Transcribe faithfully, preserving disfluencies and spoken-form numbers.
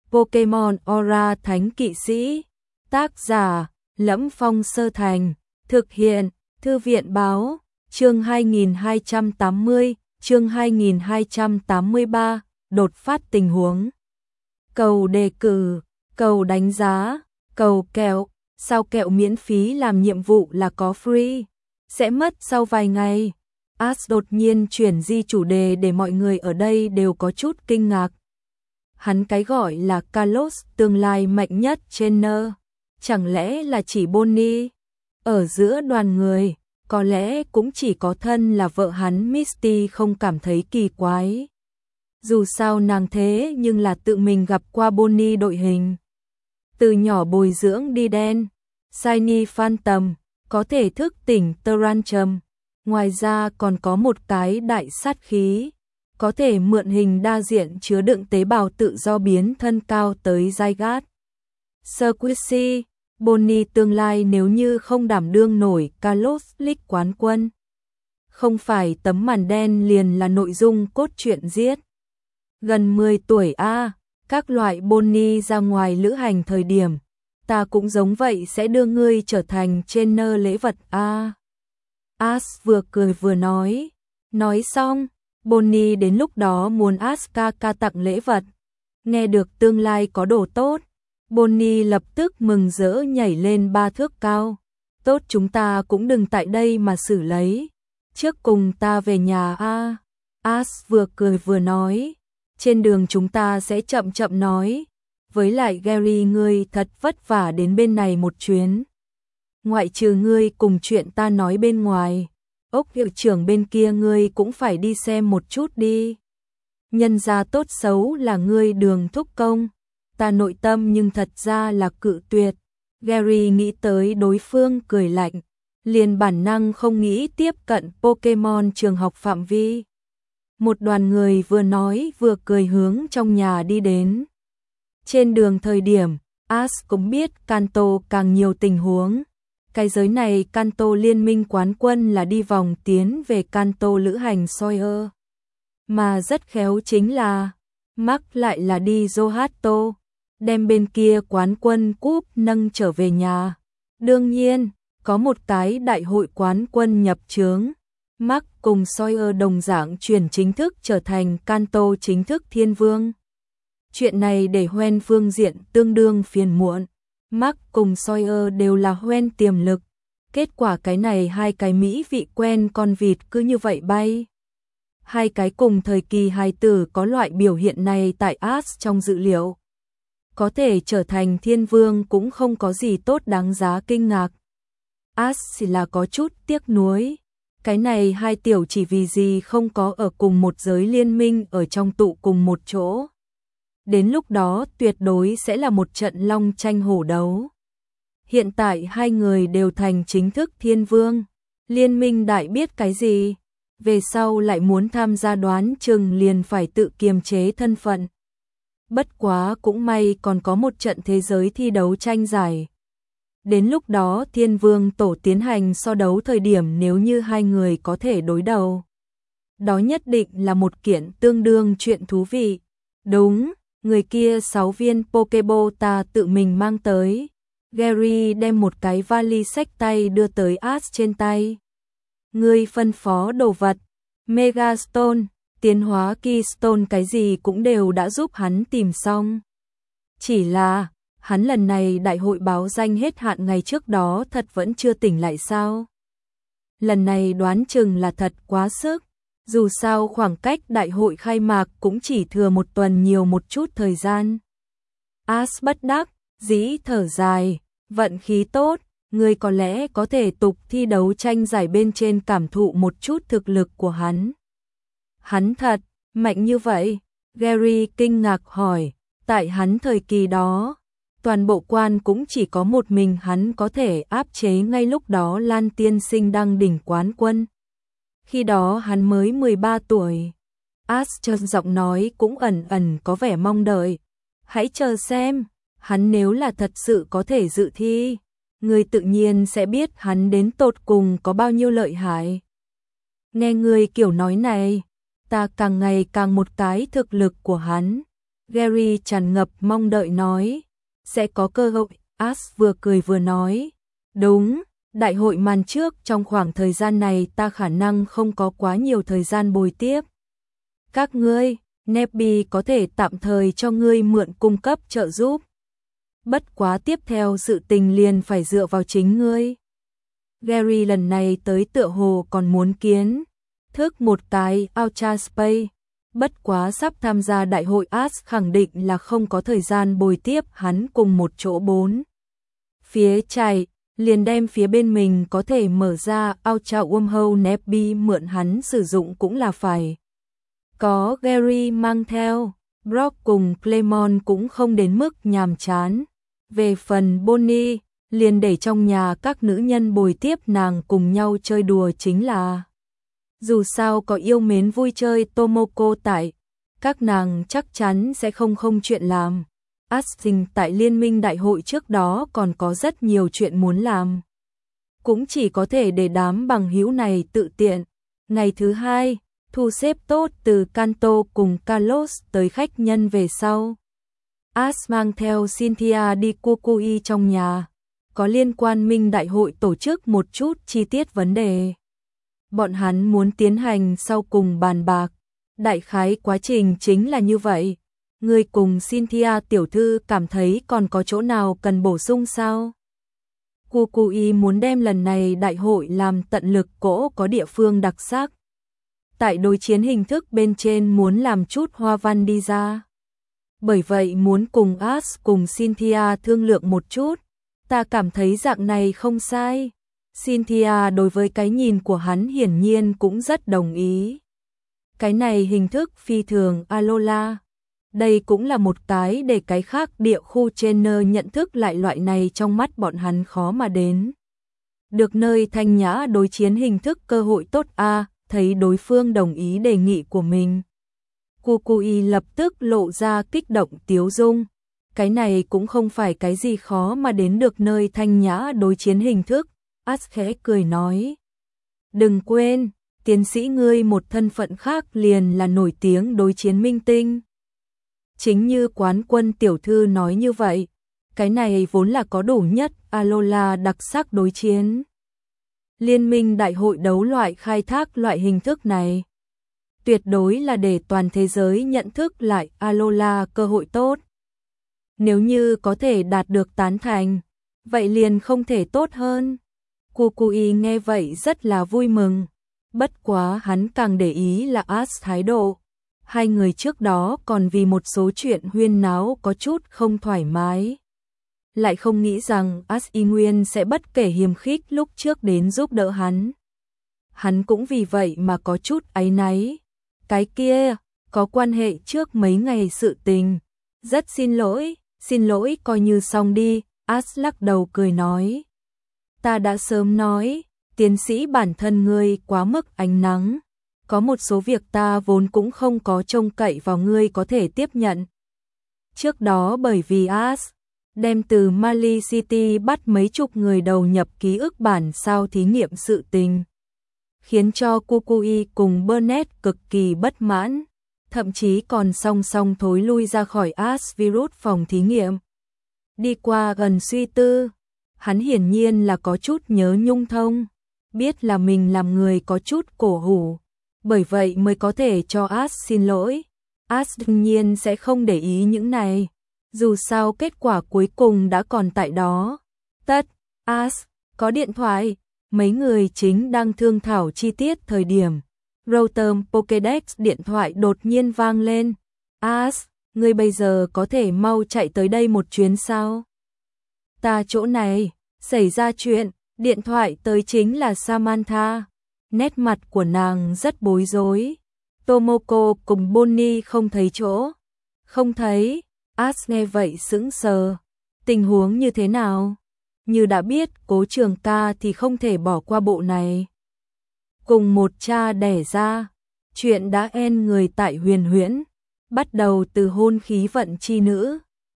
Pokemon Aura Thánh Kỵ Sĩ. Tác giả: Lẫm Phong Sơ Thành. Thực hiện: Thư viện báo. Chương hai nghìn hai trăm tám mươi, chương hai nghìn hai trăm tám mươi ba, đột phát tình huống. Cầu đề cử, cầu đánh giá, cầu kẹo. Sao kẹo miễn phí làm nhiệm vụ là có free? Sẽ mất sau vài ngày. Ash đột nhiên chuyển di chủ đề để mọi người ở đây đều có chút kinh ngạc. Hắn cái gọi là Kalos, tương lai mạnh nhất trainer, chẳng lẽ là chỉ Bonnie? Ở giữa đoàn người, có lẽ cũng chỉ có thân là vợ hắn Misty không cảm thấy kỳ quái. Dù sao nàng thế nhưng là tự mình gặp qua Bonnie đội hình. Từ nhỏ bồi dưỡng đi đen, Shiny Phantom, có thể thức tỉnh Tyrantrum. Ngoài ra còn có một cái đại sát khí, có thể mượn hình đa diện chứa đựng tế bào tự do biến thân cao tới Zygarde. Squishy, Bonnie tương lai nếu như không đảm đương nổi Kalos League quán quân. Không phải tấm màn đen liền là nội dung cốt truyện giết. Gần mười tuổi a, à, các loại Bonnie ra ngoài lữ hành thời điểm, ta cũng giống vậy sẽ đưa ngươi trở thành trainer lễ vật a. À. Ash vừa cười vừa nói, nói xong, Bonnie đến lúc đó muốn Ash ca ca tặng lễ vật. Nghe được tương lai có đồ tốt, Bonnie lập tức mừng rỡ nhảy lên ba thước cao. Tốt, chúng ta cũng đừng tại đây mà xử lấy. Trước cùng ta về nhà a. À. Ash vừa cười vừa nói, trên đường chúng ta sẽ chậm chậm nói. Với lại Gary, ngươi thật vất vả đến bên này một chuyến. Ngoại trừ ngươi cùng chuyện ta nói bên ngoài, ốc hiệu trưởng bên kia ngươi cũng phải đi xem một chút đi. Nhân gia tốt xấu là ngươi Đường thúc công, ta nội tâm nhưng thật ra là cự tuyệt. Gary nghĩ tới đối phương cười lạnh, liền bản năng không nghĩ tiếp cận Pokemon trường học phạm vi. Một đoàn người vừa nói vừa cười hướng trong nhà đi đến. Trên đường thời điểm, Ash cũng biết Kanto càng nhiều tình huống. Cái giới này Kanto liên minh quán quân là đi vòng tiến về Kanto lữ hành Sawyer. Mà rất khéo chính là, Mark lại là đi Johto, đem bên kia quán quân cúp nâng trở về nhà. Đương nhiên, có một cái đại hội quán quân nhập chướng. Mark cùng Sawyer đồng dạng chuyển chính thức trở thành Kanto chính thức thiên vương. Chuyện này để Hoen phương diện tương đương phiền muộn. Mark cùng Sawyer đều là Hoen tiềm lực. Kết quả cái này hai cái mỹ vị quen con vịt cứ như vậy bay. Hai cái cùng thời kỳ hài tử có loại biểu hiện này tại Ash trong dự liệu. Có thể trở thành thiên vương cũng không có gì tốt đáng giá kinh ngạc. Ash chỉ là có chút tiếc nuối. Cái này hai tiểu chỉ vì gì không có ở cùng một giới liên minh ở trong tụ cùng một chỗ. Đến lúc đó tuyệt đối sẽ là một trận long tranh hổ đấu. Hiện tại hai người đều thành chính thức thiên vương. Liên minh đại biết cái gì? Về sau lại muốn tham gia đoán chừng liền phải tự kiềm chế thân phận. Bất quá cũng may còn có một trận thế giới thi đấu tranh giải. Đến lúc đó thiên vương tổ tiến hành so đấu thời điểm nếu như hai người có thể đối đầu. Đó nhất định là một kiện tương đương chuyện thú vị. Đúng, người kia sáu viên Pokeball ta tự mình mang tới. Gary đem một cái vali xách tay đưa tới Ash trên tay. Ngươi phân phó đồ vật, Megastone, tiến hóa Keystone cái gì cũng đều đã giúp hắn tìm xong. Chỉ là, hắn lần này đại hội báo danh hết hạn ngày trước đó thật vẫn chưa tỉnh lại sao? Lần này đoán chừng là thật quá sức. Dù sao khoảng cách đại hội khai mạc cũng chỉ thừa một tuần nhiều một chút thời gian. Ash bất đắc dĩ thở dài, vận khí tốt, ngươi có lẽ có thể tục thi đấu tranh giải bên trên cảm thụ một chút thực lực của hắn. Hắn thật mạnh như vậy? Gary kinh ngạc hỏi. Tại hắn thời kỳ đó, toàn bộ quan cũng chỉ có một mình hắn có thể áp chế ngay lúc đó Lan tiên sinh đang đỉnh quán quân. Khi đó hắn mới mười ba tuổi. Ash trầm giọng nói cũng ẩn ẩn có vẻ mong đợi. Hãy chờ xem, hắn nếu là thật sự có thể dự thi, ngươi tự nhiên sẽ biết hắn đến tột cùng có bao nhiêu lợi hại. Nghe ngươi kiểu nói này, ta càng ngày càng một cái thực lực của hắn. Gary tràn ngập mong đợi nói. Sẽ có cơ hội, Ash vừa cười vừa nói. Đúng, đại hội màn trước trong khoảng thời gian này ta khả năng không có quá nhiều thời gian bồi tiếp. Các ngươi, Nebby có thể tạm thời cho ngươi mượn cung cấp trợ giúp. Bất quá tiếp theo sự tình liền phải dựa vào chính ngươi. Gary lần này tới tựa hồ còn muốn kiến thức một cái Ultra Space. Bất quá sắp tham gia đại hội Ash khẳng định là không có thời gian bồi tiếp hắn cùng một chỗ bốn. Phía chạy, liền đem phía bên mình có thể mở ra Ultra Wormhole Nebby mượn hắn sử dụng cũng là phải. Có Gary mang theo, Brock cùng Clemon cũng không đến mức nhàm chán. Về phần Bonnie, liền để trong nhà các nữ nhân bồi tiếp nàng cùng nhau chơi đùa chính là. Dù sao có yêu mến vui chơi Tomoko tại, các nàng chắc chắn sẽ không không chuyện làm. Asting tại liên minh đại hội trước đó còn có rất nhiều chuyện muốn làm. Cũng chỉ có thể để đám bằng hữu này tự tiện. Ngày thứ hai, thu xếp tốt từ Kanto cùng Carlos tới khách nhân về sau. Ash mang theo Cynthia đi Kukui trong nhà. Có liên quan minh đại hội tổ chức một chút chi tiết vấn đề. Bọn hắn muốn tiến hành sau cùng bàn bạc. Đại khái quá trình chính là như vậy. Người cùng Cynthia tiểu thư cảm thấy còn có chỗ nào cần bổ sung sao? Kukui muốn đem lần này đại hội làm tận lực cỗ có địa phương đặc sắc. Tại đối chiến hình thức bên trên muốn làm chút hoa văn đi ra. Bởi vậy muốn cùng Ash cùng Cynthia thương lượng một chút. Ta cảm thấy dạng này không sai. Cynthia đối với cái nhìn của hắn hiển nhiên cũng rất đồng ý. Cái này hình thức phi thường Alola. Đây cũng là một cái để cái khác địa khu trainer nhận thức lại loại này trong mắt bọn hắn khó mà đến. Được nơi thanh nhã đối chiến hình thức cơ hội tốt a, thấy đối phương đồng ý đề nghị của mình. Kukui lập tức lộ ra kích động tiếu dung. Cái này cũng không phải cái gì khó mà đến được nơi thanh nhã đối chiến hình thức. Ash khẽ cười nói. Đừng quên, tiến sĩ ngươi một thân phận khác liền là nổi tiếng đối chiến minh tinh. Chính như quán quân tiểu thư nói như vậy, cái này vốn là có đủ nhất Alola đặc sắc đối chiến. Liên minh đại hội đấu loại khai thác loại hình thức này. Tuyệt đối là để toàn thế giới nhận thức lại Alola cơ hội tốt. Nếu như có thể đạt được tán thành, vậy liền không thể tốt hơn. Kukui nghe vậy rất là vui mừng. Bất quá hắn càng để ý là Ash thái độ. Hai người trước đó còn vì một số chuyện huyên náo có chút không thoải mái. Lại không nghĩ rằng Ash y nguyên sẽ bất kể hiềm khích lúc trước đến giúp đỡ hắn. Hắn cũng vì vậy mà có chút áy náy. Cái kia, có quan hệ trước mấy ngày sự tình. Rất xin lỗi, xin lỗi coi như xong đi, Ash lắc đầu cười nói. Ta đã sớm nói, tiến sĩ bản thân ngươi quá mức ánh nắng. Có một số việc ta vốn cũng không có trông cậy vào ngươi có thể tiếp nhận. Trước đó bởi vì Ash đem từ Mali City bắt mấy chục người đầu nhập ký ức bản sao thí nghiệm sự tình. Khiến cho Kukui cùng Burnett cực kỳ bất mãn. Thậm chí còn song song thối lui ra khỏi Ash virus phòng thí nghiệm. Đi qua gần suy tư, hắn hiển nhiên là có chút nhớ nhung thông. Biết là mình làm người có chút cổ hủ. Bởi vậy mới có thể cho Ash xin lỗi. Ash đương nhiên sẽ không để ý những này. Dù sao kết quả cuối cùng đã còn tại đó. Tất, Ash, có điện thoại. Mấy người chính đang thương thảo chi tiết thời điểm. Rotom Pokédex điện thoại đột nhiên vang lên. Ash, ngươi bây giờ có thể mau chạy tới đây một chuyến sao? Ta chỗ này, xảy ra chuyện, điện thoại tới chính là Samantha. Nét mặt của nàng rất bối rối. Tomoko cùng Bonnie không thấy chỗ. Không thấy, Ash nghe vậy sững sờ. Tình huống như thế nào? Như đã biết Cố Trường Ca thì không thể bỏ qua bộ này. Cùng một cha đẻ ra, chuyện đã en người tại Huyền Huyễn, bắt đầu từ hôn khí vận chi nữ.